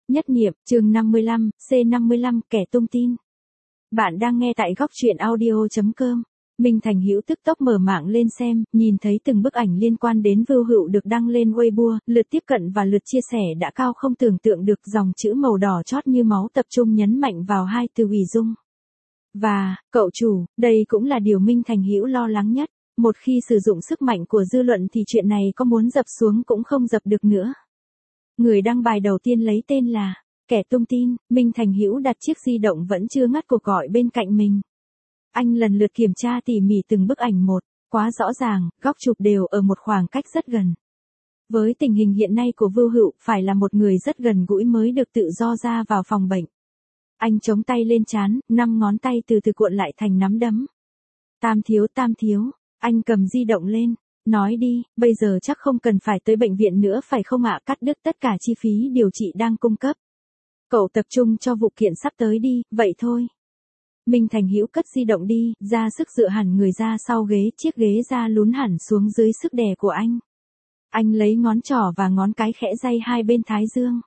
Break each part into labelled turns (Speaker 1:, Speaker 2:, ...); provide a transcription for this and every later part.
Speaker 1: Nhất niệm, chương 55, C55, kẻ tung tin. Bạn đang nghe tại góc truyện audio.com. Minh Thành Hữu tức tốc mở mạng lên xem, nhìn thấy từng bức ảnh liên quan đến Vưu Hựu được đăng lên Weibo, lượt tiếp cận và lượt chia sẻ đã cao không tưởng tượng được, dòng chữ màu đỏ chót như máu tập trung nhấn mạnh vào hai từ hủy dung. Và, cậu chủ, đây cũng là điều Minh Thành Hữu lo lắng nhất. Một khi sử dụng sức mạnh của dư luận thì chuyện này có muốn dập xuống cũng không dập được nữa. Người đăng bài đầu tiên lấy tên là kẻ tung tin. Minh Thành Hữu đặt chiếc di động vẫn chưa ngắt cuộc gọi bên cạnh mình. Anh lần lượt kiểm tra tỉ mỉ từng bức ảnh một, quá rõ ràng, góc chụp đều ở một khoảng cách rất gần. Với tình hình hiện nay của Vưu Hựu, phải là một người rất gần gũi mới được tự do ra vào phòng bệnh. Anh chống tay lên trán, 5 ngón tay từ từ cuộn lại thành nắm đấm. Tam thiếu, anh cầm di động lên. Nói đi, bây giờ chắc không cần phải tới bệnh viện nữa phải không ạ? Cắt đứt tất cả chi phí điều trị đang cung cấp. Cậu tập trung cho vụ kiện sắp tới đi, vậy thôi. Minh Thành Hữu cất di động đi, ra sức dựa hẳn người ra sau ghế, chiếc ghế da lún hẳn xuống dưới sức đè của anh. Anh lấy ngón trỏ và ngón cái khẽ day hai bên thái dương.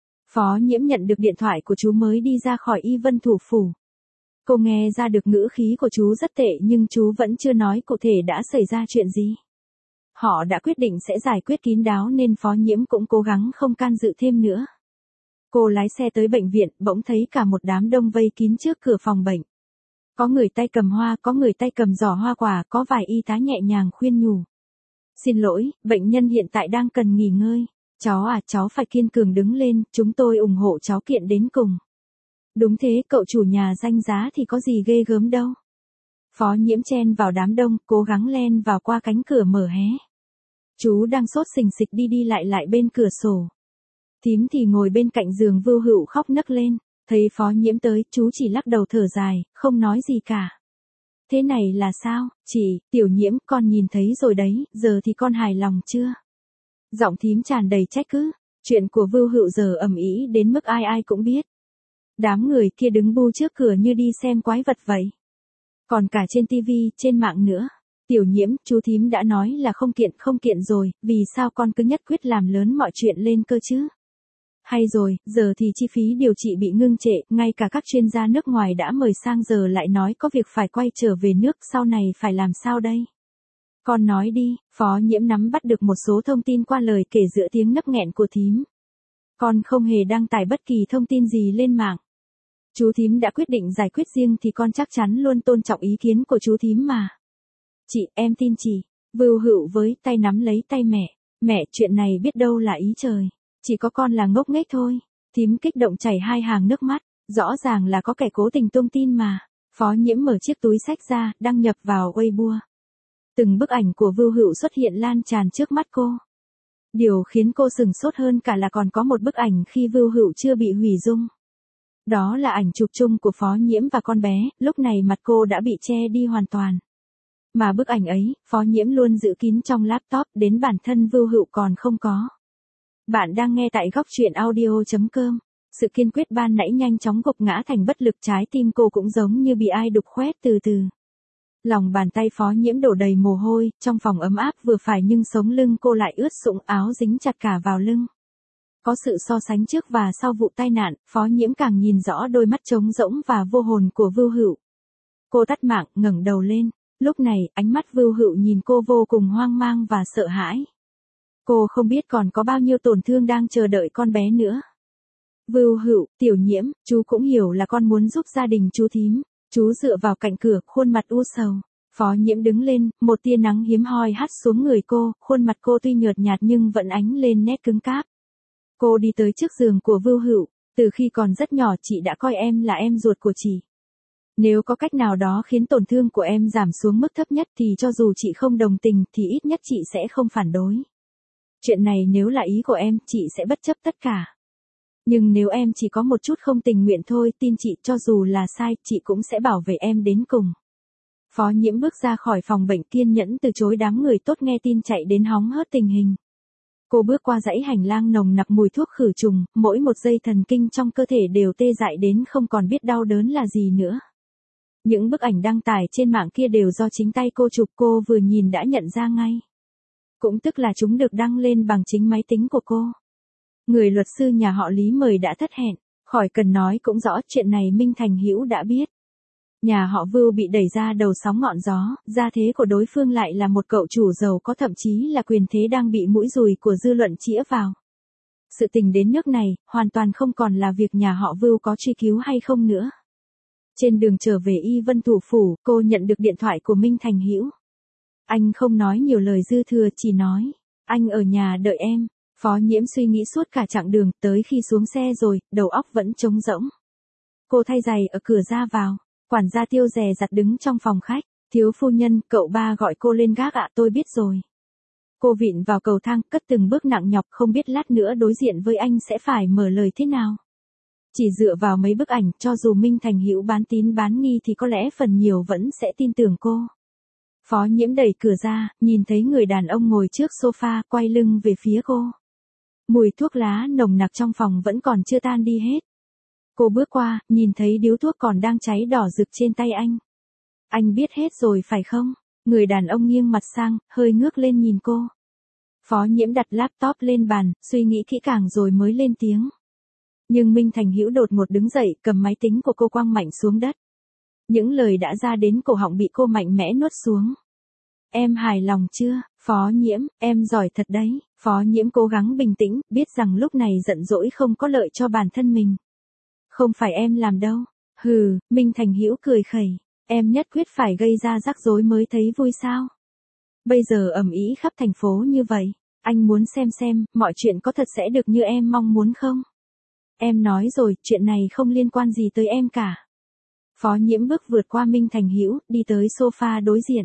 Speaker 1: Phó Nhiễm nhận được điện thoại của chú mới đi ra khỏi Y Vân thủ phủ. Cô nghe ra được ngữ khí của chú rất tệ nhưng chú vẫn chưa nói cụ thể đã xảy ra chuyện gì. Họ đã quyết định sẽ giải quyết kín đáo nên Phó Nhiễm cũng cố gắng không can dự thêm nữa. Cô lái xe tới bệnh viện, bỗng thấy cả một đám đông vây kín trước cửa phòng bệnh. Có người tay cầm hoa, có người tay cầm giỏ hoa quả, có vài y tá nhẹ nhàng khuyên nhủ. Xin lỗi, bệnh nhân hiện tại đang cần nghỉ ngơi. Cháu à, cháu phải kiên cường đứng lên, chúng tôi ủng hộ cháu kiện đến cùng. Đúng thế, cậu chủ nhà danh giá thì có gì ghê gớm đâu. Phó Nhiễm chen vào đám đông, cố gắng len vào qua cánh cửa mở hé. Chú đang sốt sình sịch đi lại bên cửa sổ. Thím thì ngồi bên cạnh giường Vưu Hựu khóc nấc lên. Thấy Phó Nhiễm tới, chú chỉ lắc đầu thở dài, không nói gì cả. Thế này là sao, chị, Tiểu Nhiễm, con nhìn thấy rồi đấy, giờ thì con hài lòng chưa? Giọng thím tràn đầy trách cứ. Chuyện của Vưu Hựu giờ ầm ĩ đến mức ai ai cũng biết. Đám người kia đứng bu trước cửa như đi xem quái vật vậy. Còn cả trên tivi, trên mạng nữa. Tiểu Nhiễm, chú thím đã nói là không kiện rồi, vì sao con cứ nhất quyết làm lớn mọi chuyện lên cơ chứ? Hay rồi, giờ thì chi phí điều trị bị ngưng trệ, ngay cả các chuyên gia nước ngoài đã mời sang giờ lại nói có việc phải quay trở về nước, sau này phải làm sao đây? Con nói đi. Phó Nhiễm nắm bắt được một số thông tin qua lời kể giữa tiếng nấc nghẹn của thím. Con không hề đăng tải bất kỳ thông tin gì lên mạng. Chú thím đã quyết định giải quyết riêng thì con chắc chắn luôn tôn trọng ý kiến của chú thím mà. Chị, em tin chị. Vưu Hựu với tay nắm lấy tay mẹ. Mẹ, chuyện này biết đâu là ý trời. Chỉ có con là ngốc nghếch thôi. Thím kích động chảy hai hàng nước mắt. Rõ ràng là có kẻ cố tình tung tin mà. Phó Nhiễm mở chiếc túi xách ra, đăng nhập vào Weibo. Từng bức ảnh của Vưu Hựu xuất hiện lan tràn trước mắt cô. Điều khiến cô sửng sốt hơn cả là còn có một bức ảnh khi Vưu Hựu chưa bị hủy dung. Đó là ảnh chụp chung của Phó Nhiễm và con bé, lúc này mặt cô đã bị che đi hoàn toàn. Mà bức ảnh ấy, Phó Nhiễm luôn giữ kín trong laptop, đến bản thân Vưu Hựu còn không có. Bạn đang nghe tại góc truyện audio.com. Sự kiên quyết ban nãy nhanh chóng gục ngã thành bất lực, trái tim cô cũng giống như bị ai đục khoét từ từ. Lòng bàn tay Phó Nhiễm đổ đầy mồ hôi, trong phòng ấm áp vừa phải nhưng sống lưng cô lại ướt sũng, áo dính chặt cả vào lưng. Có sự so sánh trước và sau vụ tai nạn, Phó Nhiễm càng nhìn rõ đôi mắt trống rỗng và vô hồn của Vưu Hựu. Cô tắt mạng, ngẩng đầu lên. Lúc này, ánh mắt Vưu Hựu nhìn cô vô cùng hoang mang và sợ hãi. Cô không biết còn có bao nhiêu tổn thương đang chờ đợi con bé nữa. Vưu Hựu, Tiểu Nhiễm, chú cũng hiểu là con muốn giúp gia đình chú thím. Chú dựa vào cạnh cửa, khuôn mặt u sầu. Phó Nhiễm đứng lên, một tia nắng hiếm hoi hắt xuống người cô, khuôn mặt cô tuy nhợt nhạt nhưng vẫn ánh lên nét cứng cáp. Cô đi tới trước giường của Vưu Hựu. Từ khi còn rất nhỏ chị đã coi em là em ruột của chị. Nếu có cách nào đó khiến tổn thương của em giảm xuống mức thấp nhất thì cho dù chị không đồng tình thì ít nhất chị sẽ không phản đối. Chuyện này nếu là ý của em, chị sẽ bất chấp tất cả. Nhưng nếu em chỉ có một chút không tình nguyện thôi, tin chị, cho dù là sai, chị cũng sẽ bảo vệ em đến cùng. Phó Nhiễm bước ra khỏi phòng bệnh, kiên nhẫn từ chối đám người tốt nghe tin chạy đến hóng hớt tình hình. Cô bước qua dãy hành lang nồng nặc mùi thuốc khử trùng, mỗi một dây thần kinh trong cơ thể đều tê dại đến không còn biết đau đớn là gì nữa. Những bức ảnh đăng tải trên mạng kia đều do chính tay cô chụp, cô vừa nhìn đã nhận ra ngay. Cũng tức là chúng được đăng lên bằng chính máy tính của cô. Người luật sư nhà họ Lý mời đã thất hẹn, khỏi cần nói cũng rõ chuyện này Minh Thành Hữu đã biết. Nhà họ Vưu bị đẩy ra đầu sóng ngọn gió, gia thế của đối phương lại là một cậu chủ giàu có thậm chí là quyền thế đang bị mũi dùi của dư luận chĩa vào. Sự tình đến nước này, hoàn toàn không còn là việc nhà họ Vưu có truy cứu hay không nữa. Trên đường trở về Y Vân thủ phủ, cô nhận được điện thoại của Minh Thành Hữu. Anh không nói nhiều lời dư thừa, chỉ nói, anh ở nhà đợi em. Phó Nhiễm suy nghĩ suốt cả chặng đường, tới khi xuống xe rồi, đầu óc vẫn trống rỗng. Cô thay giày ở cửa ra vào, quản gia Tiêu dè dặt đứng trong phòng khách, thiếu phu nhân, cậu ba gọi cô lên gác ạ, tôi biết rồi. Cô vịn vào cầu thang, cất từng bước nặng nhọc, không biết lát nữa đối diện với anh sẽ phải mở lời thế nào. Chỉ dựa vào mấy bức ảnh, cho dù Minh Thành Hữu bán tín bán nghi thì có lẽ phần nhiều vẫn sẽ tin tưởng cô. Phó Nhiễm đẩy cửa ra, nhìn thấy người đàn ông ngồi trước sofa, quay lưng về phía cô. Mùi thuốc lá nồng nặc trong phòng vẫn còn chưa tan đi hết. Cô bước qua, nhìn thấy điếu thuốc còn đang cháy đỏ rực trên tay anh. Anh biết hết rồi phải không? Người đàn ông nghiêng mặt sang, hơi ngước lên nhìn cô. Phó Nhiễm đặt laptop lên bàn, suy nghĩ kỹ càng rồi mới lên tiếng. Nhưng Minh Thành Hữu đột ngột đứng dậy, cầm máy tính của cô quăng mạnh xuống đất. Những lời đã ra đến cổ họng bị cô mạnh mẽ nuốt xuống. Em hài lòng chưa, Phó Nhiễm, em giỏi thật đấy. Phó Nhiễm cố gắng bình tĩnh, biết rằng lúc này giận dỗi không có lợi cho bản thân mình. Không phải em làm đâu. Hừ, Minh Thành Hữu cười khẩy. Em nhất quyết phải gây ra rắc rối mới thấy vui sao? Bây giờ ầm ĩ khắp thành phố như vậy, anh muốn xem, mọi chuyện có thật sẽ được như em mong muốn không? Em nói rồi, chuyện này không liên quan gì tới em cả. Phó Nhiễm bước vượt qua Minh Thành Hữu, đi tới sofa đối diện.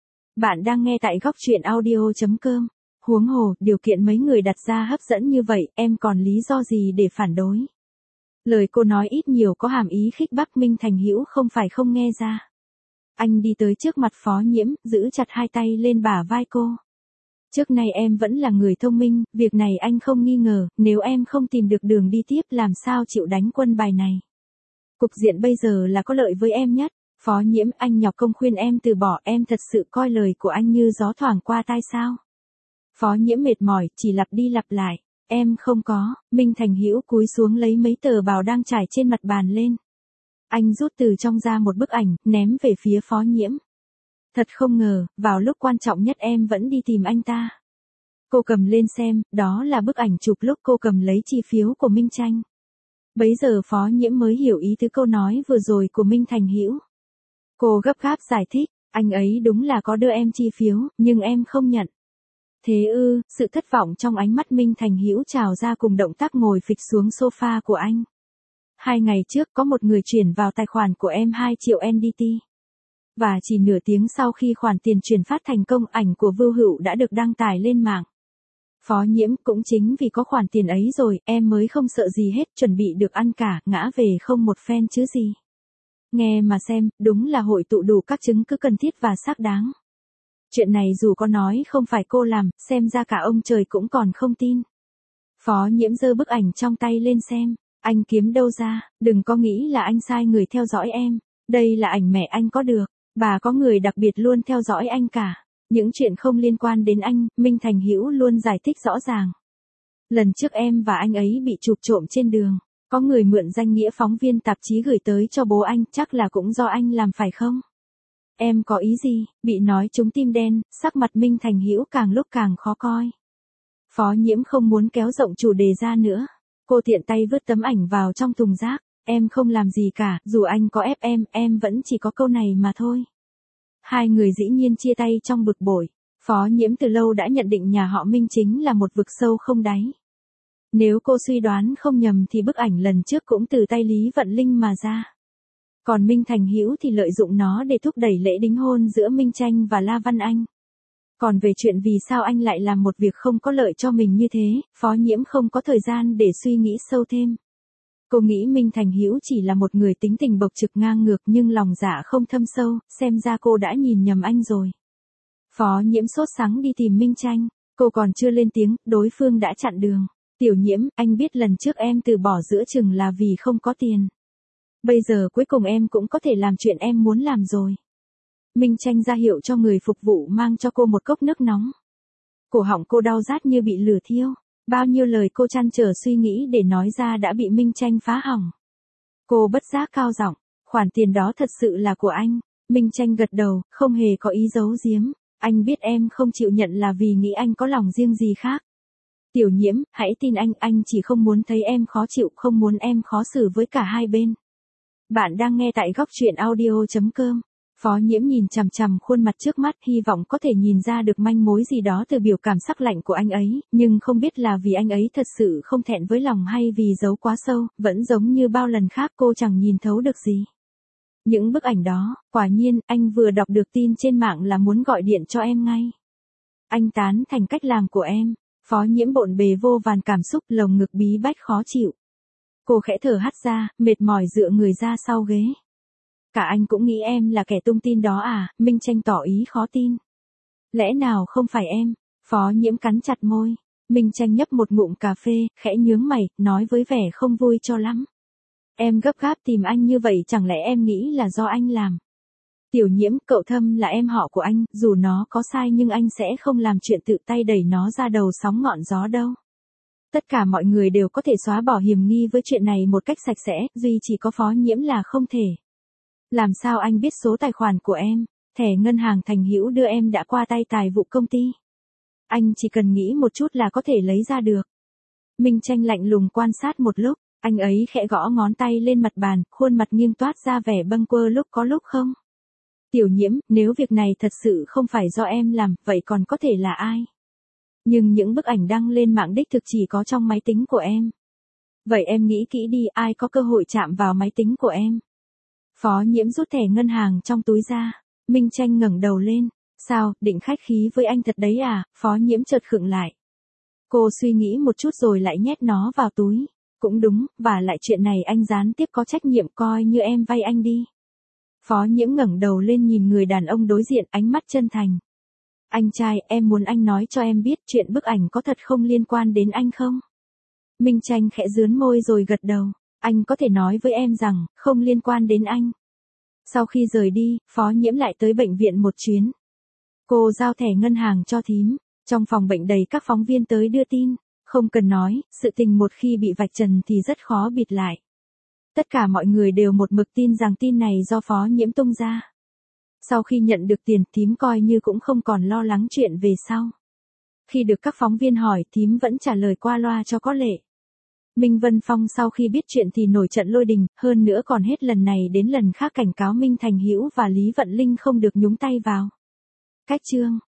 Speaker 1: Bạn đang nghe tại góc truyện audio.com. Huống hồ, điều kiện mấy người đặt ra hấp dẫn như vậy, em còn lý do gì để phản đối? Lời cô nói ít nhiều có hàm ý khích bác. Minh Thành Hữu không phải không nghe ra. Anh đi tới trước mặt Phó Nhiễm, giữ chặt hai tay lên bả vai cô. Trước nay em vẫn là người thông minh, việc này anh không nghi ngờ, nếu em không tìm được đường đi tiếp làm sao chịu đánh quân bài này. Cục diện bây giờ là có lợi với em nhất. Phó Nhiễm, anh nhọc công khuyên em từ bỏ, em thật sự coi lời của anh như gió thoảng qua tai sao? Phó Nhiễm mệt mỏi, chỉ lặp đi lặp lại. Em không có. Minh Thành Hữu cúi xuống lấy mấy tờ bào đang trải trên mặt bàn lên. Anh rút từ trong ra một bức ảnh, ném về phía Phó Nhiễm. Thật không ngờ, vào lúc quan trọng nhất em vẫn đi tìm anh ta. Cô cầm lên xem, đó là bức ảnh chụp lúc cô cầm lấy chi phiếu của Minh Tranh. Bấy giờ Phó Nhiễm mới hiểu ý tứ câu nói vừa rồi của Minh Thành Hữu. Cô gấp gáp giải thích, anh ấy đúng là có đưa em chi phiếu, nhưng em không nhận. Thế ư? Sự thất vọng trong ánh mắt Minh Thành Hữu trào ra cùng động tác ngồi phịch xuống sofa của anh. 2 ngày trước có một người chuyển vào tài khoản của em 2 triệu NDT. Và chỉ nửa tiếng sau khi khoản tiền chuyển phát thành công, ảnh của Vưu Hữu đã được đăng tải lên mạng. Phó Nhiễm, cũng chính vì có khoản tiền ấy rồi, em mới không sợ gì hết, chuẩn bị được ăn cả, ngã về không một phen chứ gì. Nghe mà xem, đúng là hội tụ đủ các chứng cứ cần thiết và xác đáng. Chuyện này dù có nói không phải cô làm, xem ra cả ông trời cũng còn không tin. Phó Nhiễm giơ bức ảnh trong tay lên xem. Anh kiếm đâu ra, đừng có nghĩ là anh sai người theo dõi em. Đây là ảnh mẹ anh có được, bà có người đặc biệt luôn theo dõi anh cả. Những chuyện không liên quan đến anh, Minh Thành Hữu luôn giải thích rõ ràng. Lần trước em và anh ấy bị chụp trộm trên đường, có người mượn danh nghĩa phóng viên tạp chí gửi tới cho bố anh, chắc là cũng do anh làm phải không? Em có ý gì? Bị nói trúng tim đen, sắc mặt Minh Thành Hữu càng lúc càng khó coi. Phó Nhiễm không muốn kéo rộng chủ đề ra nữa. Cô tiện tay vứt tấm ảnh vào trong thùng rác. Em không làm gì cả, dù anh có ép em vẫn chỉ có câu này mà thôi. Hai người dĩ nhiên chia tay trong bực bội. Phó Nhiễm từ lâu đã nhận định nhà họ Minh chính là một vực sâu không đáy. Nếu cô suy đoán không nhầm thì bức ảnh lần trước cũng từ tay Lý Vận Linh mà ra. Còn Minh Thành Hữu thì lợi dụng nó để thúc đẩy lễ đính hôn giữa Minh Tranh và La Văn Anh. Còn về chuyện vì sao anh lại làm một việc không có lợi cho mình như thế, Phó Nhiễm không có thời gian để suy nghĩ sâu thêm. Cô nghĩ Minh Thành Hữu chỉ là một người tính tình bộc trực ngang ngược nhưng lòng dạ không thâm sâu, xem ra cô đã nhìn nhầm anh rồi. Phó Nhiễm sốt sắng đi tìm Minh Tranh, cô còn chưa lên tiếng, đối phương đã chặn đường. Tiểu Nhiễm, anh biết lần trước em từ bỏ giữa chừng là vì không có tiền. Bây giờ cuối cùng em cũng có thể làm chuyện em muốn làm rồi. Minh Tranh ra hiệu cho người phục vụ mang cho cô một cốc nước nóng. Cổ họng cô đau rát như bị lửa thiêu. Bao nhiêu lời cô trăn trở suy nghĩ để nói ra đã bị Minh Tranh phá hỏng. Cô bất giác cao giọng, khoản tiền đó thật sự là của anh. Minh Tranh gật đầu, không hề có ý giấu giếm. Anh biết em không chịu nhận là vì nghĩ anh có lòng riêng gì khác. Tiểu Nhiễm, hãy tin anh chỉ không muốn thấy em khó chịu, không muốn em khó xử với cả hai bên. Bạn đang nghe tại góc truyện audio.com. Phó Nhiễm nhìn chằm chằm khuôn mặt trước mắt, hy vọng có thể nhìn ra được manh mối gì đó từ biểu cảm sắc lạnh của anh ấy, nhưng không biết là vì anh ấy thật sự không thẹn với lòng hay vì giấu quá sâu, vẫn giống như bao lần khác cô chẳng nhìn thấu được gì. Những bức ảnh đó, quả nhiên, anh vừa đọc được tin trên mạng là muốn gọi điện cho em ngay. Anh tán thành cách làm của em. Phó Nhiễm bộn bề vô vàn cảm xúc, lồng ngực bí bách khó chịu. Cô khẽ thở hắt ra, mệt mỏi dựa người ra sau ghế. Cả anh cũng nghĩ em là kẻ tung tin đó à? Minh Tranh tỏ ý khó tin. Lẽ nào không phải em? Phó Nhiễm cắn chặt môi. Minh Tranh nhấp một ngụm cà phê, khẽ nhướng mày, nói với vẻ không vui cho lắm. Em gấp gáp tìm anh như vậy chẳng lẽ em nghĩ là do anh làm? Tiểu Nhiễm, cậu Thâm là em họ của anh, dù nó có sai nhưng anh sẽ không làm chuyện tự tay đẩy nó ra đầu sóng ngọn gió đâu. Tất cả mọi người đều có thể xóa bỏ hiểm nghi với chuyện này một cách sạch sẽ, duy chỉ có Phó Nhiễm là không thể. Làm sao anh biết số tài khoản của em? Thẻ ngân hàng Thành Hữu đưa em đã qua tay tài vụ công ty. Anh chỉ cần nghĩ một chút là có thể lấy ra được. Minh Tranh lạnh lùng quan sát một lúc, anh ấy khẽ gõ ngón tay lên mặt bàn, khuôn mặt nghiêng toát ra vẻ bâng quơ lúc có lúc không. Tiểu Nhiễm, nếu việc này thật sự không phải do em làm, vậy còn có thể là ai? Nhưng những bức ảnh đăng lên mạng đích thực chỉ có trong máy tính của em. Vậy em nghĩ kỹ đi, ai có cơ hội chạm vào máy tính của em? Phó Nhiễm rút thẻ ngân hàng trong túi ra. Minh Tranh ngẩng đầu lên. Sao, định khách khí với anh thật đấy à? Phó Nhiễm chợt khựng lại. Cô suy nghĩ một chút rồi lại nhét nó vào túi. Cũng đúng, và lại chuyện này anh gián tiếp có trách nhiệm, coi như em vay anh đi. Phó Nhiễm ngẩng đầu lên nhìn người đàn ông đối diện, ánh mắt chân thành. Anh trai, em muốn anh nói cho em biết chuyện bức ảnh có thật không liên quan đến anh không? Minh Tranh khẽ rướn môi rồi gật đầu. Anh có thể nói với em rằng, không liên quan đến anh. Sau khi rời đi, Phó Nhiễm lại tới bệnh viện một chuyến. Cô giao thẻ ngân hàng cho thím. Trong phòng bệnh đầy các phóng viên tới đưa tin. Không cần nói, sự tình một khi bị vạch trần thì rất khó bịt lại. Tất cả mọi người đều một mực tin rằng tin này do Phó Nhiễm tung ra. Sau khi nhận được tiền, thím coi như cũng không còn lo lắng chuyện về sau. Khi được các phóng viên hỏi, thím vẫn trả lời qua loa cho có lệ. Minh Vân Phong sau khi biết chuyện thì nổi trận lôi đình, hơn nữa còn hết lần này đến lần khác cảnh cáo Minh Thành Hữu và Lý Vận Linh không được nhúng tay vào. Cách chương